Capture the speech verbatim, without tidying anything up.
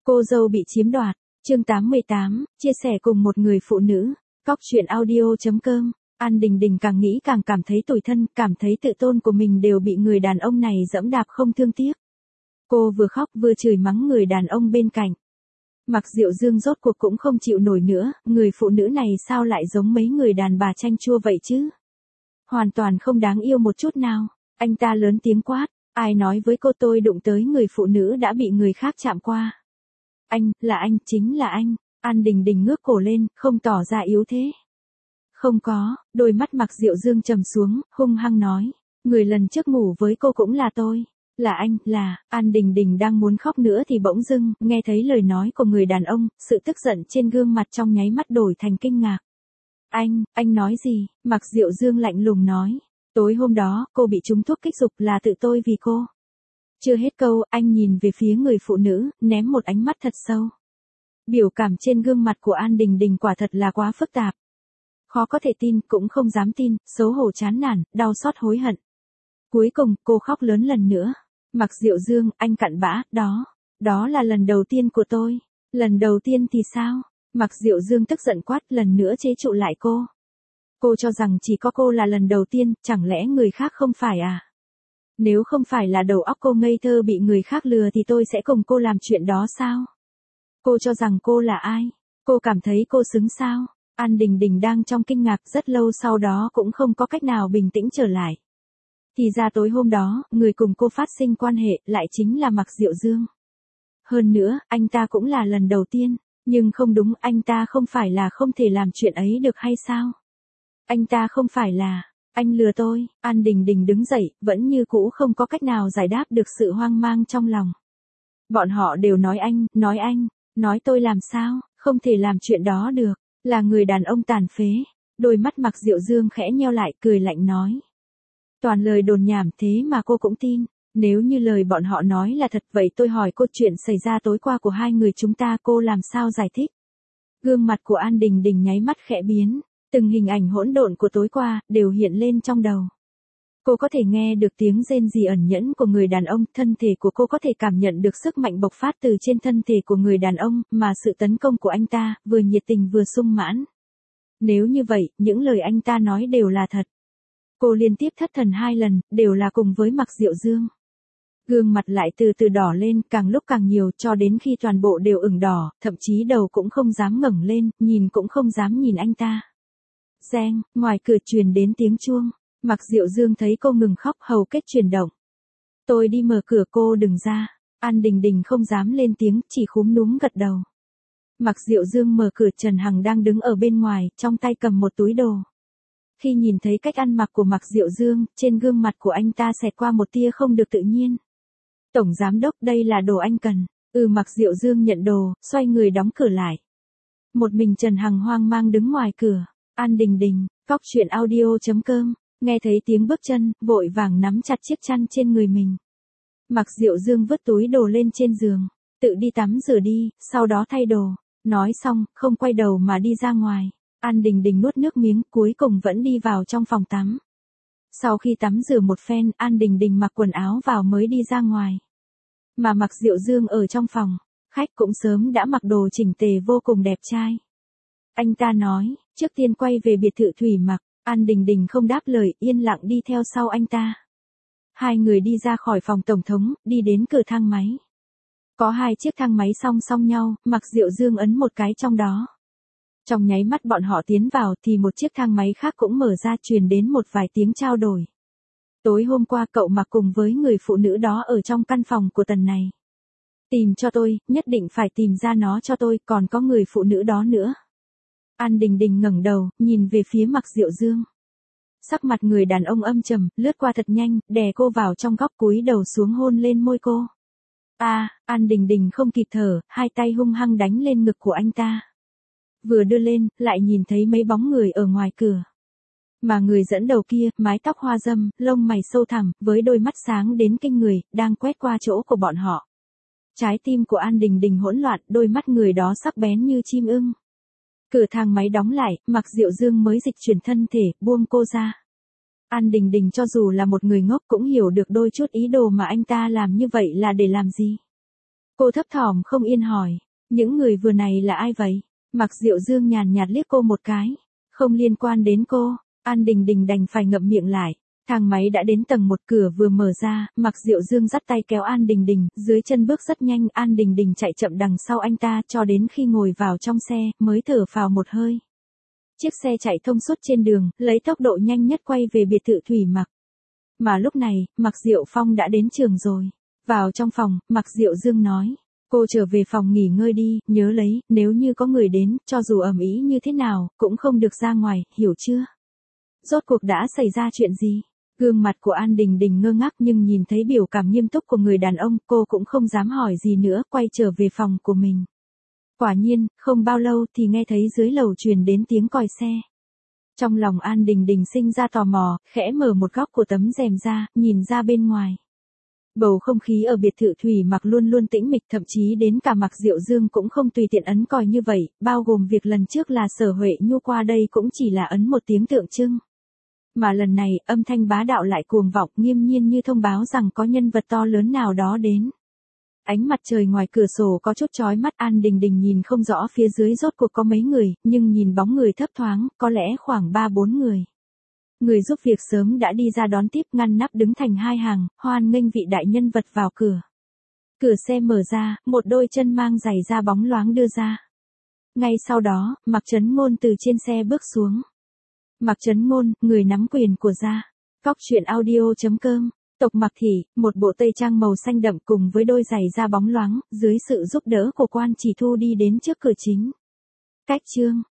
Cô dâu bị chiếm đoạt, chương tám mươi tám, chia sẻ cùng một người phụ nữ, Cóc truyện audio.com. An Đình Đình càng nghĩ càng cảm thấy tủi thân, cảm thấy tự tôn của mình đều bị người đàn ông này giẫm đạp không thương tiếc. Cô vừa khóc vừa chửi mắng người đàn ông bên cạnh. Mặc Diệu Dương rốt cuộc cũng không chịu nổi nữa, người phụ nữ này sao lại giống mấy người đàn bà chanh chua vậy chứ? Hoàn toàn không đáng yêu một chút nào. Anh ta lớn tiếng quát, ai nói với cô tôi đụng tới người phụ nữ đã bị người khác chạm qua? Anh, là anh, chính là anh. An Đình Đình ngước cổ lên, không tỏ ra yếu thế. Không có, đôi mắt Mặc Diệu Dương trầm xuống, hung hăng nói, người lần trước ngủ với cô cũng là tôi. Là anh, là, An Đình Đình đang muốn khóc nữa thì bỗng dưng, nghe thấy lời nói của người đàn ông, sự tức giận trên gương mặt trong nháy mắt đổi thành kinh ngạc. Anh, anh nói gì? Mặc Diệu Dương lạnh lùng nói, tối hôm đó, cô bị trúng thuốc kích dục là tự tôi vì cô. Chưa hết câu, anh nhìn về phía người phụ nữ, ném một ánh mắt thật sâu. Biểu cảm trên gương mặt của An Đình Đình quả thật là quá phức tạp. Khó có thể tin, cũng không dám tin, xấu hổ chán nản, đau xót hối hận. Cuối cùng, cô khóc lớn lần nữa. Mặc Diệu Dương, anh cặn bã, đó, đó là lần đầu tiên của tôi. Lần đầu tiên thì sao? Mặc Diệu Dương tức giận quát lần nữa chế trụ lại cô. Cô cho rằng chỉ có cô là lần đầu tiên, chẳng lẽ người khác không phải à? Nếu không phải là đầu óc cô ngây thơ bị người khác lừa thì tôi sẽ cùng cô làm chuyện đó sao? Cô cho rằng cô là ai? Cô cảm thấy cô xứng sao? An Đình Đình đang trong kinh ngạc rất lâu sau đó cũng không có cách nào bình tĩnh trở lại. Thì ra tối hôm đó, người cùng cô phát sinh quan hệ lại chính là Mặc Diệu Dương. Hơn nữa, anh ta cũng là lần đầu tiên, nhưng không đúng, anh ta không phải là không thể làm chuyện ấy được hay sao? Anh ta không phải là, anh lừa tôi. An Đình Đình đứng dậy, vẫn như cũ không có cách nào giải đáp được sự hoang mang trong lòng. Bọn họ đều nói anh, nói anh, nói tôi làm sao, không thể làm chuyện đó được, là người đàn ông tàn phế. Đôi mắt Mặc Diệu Dương khẽ nheo lại, cười lạnh nói. Toàn lời đồn nhảm thế mà cô cũng tin, nếu như lời bọn họ nói là thật vậy tôi hỏi cô chuyện xảy ra tối qua của hai người chúng ta cô làm sao giải thích? Gương mặt của An Đình Đình nháy mắt khẽ biến, từng hình ảnh hỗn độn của tối qua đều hiện lên trong đầu. Cô có thể nghe được tiếng rên rỉ ẩn nhẫn của người đàn ông, thân thể của cô có thể cảm nhận được sức mạnh bộc phát từ trên thân thể của người đàn ông, mà sự tấn công của anh ta, vừa nhiệt tình vừa sung mãn. Nếu như vậy, những lời anh ta nói đều là thật. Cô liên tiếp thất thần hai lần, đều là cùng với Mặc Diệu Dương. Gương mặt lại từ từ đỏ lên, càng lúc càng nhiều, cho đến khi toàn bộ đều ửng đỏ, thậm chí đầu cũng không dám ngẩng lên, nhìn cũng không dám nhìn anh ta. Reng, ngoài cửa truyền đến tiếng chuông. Mặc Diệu Dương thấy cô ngừng khóc, hầu kết chuyển động. Tôi đi mở cửa, cô đừng ra. An Đình Đình không dám lên tiếng, chỉ khúm núm gật đầu. Mặc Diệu Dương mở cửa, Trần Hằng đang đứng ở bên ngoài, trong tay cầm một túi đồ. Khi nhìn thấy cách ăn mặc của Mặc Diệu Dương, trên gương mặt của anh ta xẹt qua một tia không được tự nhiên. Tổng giám đốc, đây là đồ anh cần. Ừ, Mặc Diệu Dương nhận đồ, xoay người đóng cửa lại. Một mình Trần Hằng hoang mang đứng ngoài cửa. An Đình Đình, Cóc truyện audio.com, nghe thấy tiếng bước chân, vội vàng nắm chặt chiếc chăn trên người mình. Mặc Diệu Dương vứt túi đồ lên trên giường, tự đi tắm rửa đi, sau đó thay đồ. Nói xong, không quay đầu mà đi ra ngoài. An Đình Đình nuốt nước miếng, cuối cùng vẫn đi vào trong phòng tắm. Sau khi tắm rửa một phen, An Đình Đình mặc quần áo vào mới đi ra ngoài. Mà Mặc Diệu Dương ở trong phòng, khách cũng sớm đã mặc đồ chỉnh tề vô cùng đẹp trai. Anh ta nói, trước tiên quay về biệt thự Thủy Mặc. An Đình Đình không đáp lời, yên lặng đi theo sau anh ta. Hai người đi ra khỏi phòng tổng thống, đi đến cửa thang máy. Có hai chiếc thang máy song song nhau, Mặc Diệu Dương ấn một cái trong đó. Trong nháy mắt bọn họ tiến vào thì một chiếc thang máy khác cũng mở ra, truyền đến một vài tiếng trao đổi. Tối hôm qua cậu Mặc cùng với người phụ nữ đó ở trong căn phòng của tầng này. Tìm cho tôi, nhất định phải tìm ra nó cho tôi, còn có người phụ nữ đó nữa. An Đình Đình ngẩng đầu, nhìn về phía Mặc Diệu Dương. Sắc mặt người đàn ông âm trầm, lướt qua thật nhanh, đè cô vào trong góc, cúi đầu xuống hôn lên môi cô. A, à, An Đình Đình không kịp thở, hai tay hung hăng đánh lên ngực của anh ta. Vừa đưa lên, lại nhìn thấy mấy bóng người ở ngoài cửa. Mà người dẫn đầu kia, mái tóc hoa râm, lông mày sâu thẳm, với đôi mắt sáng đến kinh người, đang quét qua chỗ của bọn họ. Trái tim của An Đình Đình hỗn loạn, đôi mắt người đó sắc bén như chim ưng. Cửa thang máy đóng lại, Mặc Diệu Dương mới dịch chuyển thân thể, buông cô ra. An Đình Đình cho dù là một người ngốc cũng hiểu được đôi chút ý đồ mà anh ta làm như vậy là để làm gì. Cô thấp thỏm không yên hỏi, những người vừa này là ai vậy? Mạc Diệu Dương nhàn nhạt liếc cô một cái, không liên quan đến cô. An Đình Đình đành phải ngậm miệng lại. Thang máy đã đến tầng một, cửa vừa mở ra, Mạc Diệu Dương dắt tay kéo An Đình Đình, dưới chân bước rất nhanh, An Đình Đình chạy chậm đằng sau anh ta cho đến khi ngồi vào trong xe, mới thở phào một hơi. Chiếc xe chạy thông suốt trên đường, lấy tốc độ nhanh nhất quay về biệt thự Thủy Mặc. Mà lúc này, Mạc Diệu Phong đã đến trường rồi. Vào trong phòng, Mạc Diệu Dương nói, cô trở về phòng nghỉ ngơi đi, nhớ lấy, nếu như có người đến, cho dù ầm ĩ như thế nào, cũng không được ra ngoài, hiểu chưa? Rốt cuộc đã xảy ra chuyện gì? Gương mặt của An Đình Đình ngơ ngác nhưng nhìn thấy biểu cảm nghiêm túc của người đàn ông, cô cũng không dám hỏi gì nữa, quay trở về phòng của mình. Quả nhiên, không bao lâu thì nghe thấy dưới lầu truyền đến tiếng còi xe. Trong lòng An Đình Đình sinh ra tò mò, khẽ mở một góc của tấm rèm ra, nhìn ra bên ngoài. Bầu không khí ở biệt thự Thủy Mặc luôn luôn tĩnh mịch, thậm chí đến cả Mạc Diệu Dương cũng không tùy tiện ấn còi như vậy, bao gồm việc lần trước là Sở Huệ Nhu qua đây cũng chỉ là ấn một tiếng tượng trưng. Mà lần này, âm thanh bá đạo lại cuồng vọng, nghiêm nhiên như thông báo rằng có nhân vật to lớn nào đó đến. Ánh mặt trời ngoài cửa sổ có chút chói mắt, An Đình Đình nhìn không rõ phía dưới rốt cuộc có mấy người, nhưng nhìn bóng người thấp thoáng, có lẽ khoảng ba bốn người. Người giúp việc sớm đã đi ra đón tiếp, ngăn nắp đứng thành hai hàng, hoan nghênh vị đại nhân vật vào cửa. Cửa xe mở ra, một đôi chân mang giày da bóng loáng đưa ra. Ngay sau đó, Mạc Chấn Ngôn từ trên xe bước xuống. Mạc Chấn Ngôn, người nắm quyền của gia. Cóc truyện audio chấm com. Tộc Mạc Thị, một bộ tây trang màu xanh đậm cùng với đôi giày da bóng loáng, dưới sự giúp đỡ của Quan Chỉ Thu đi đến trước cửa chính. Cách chương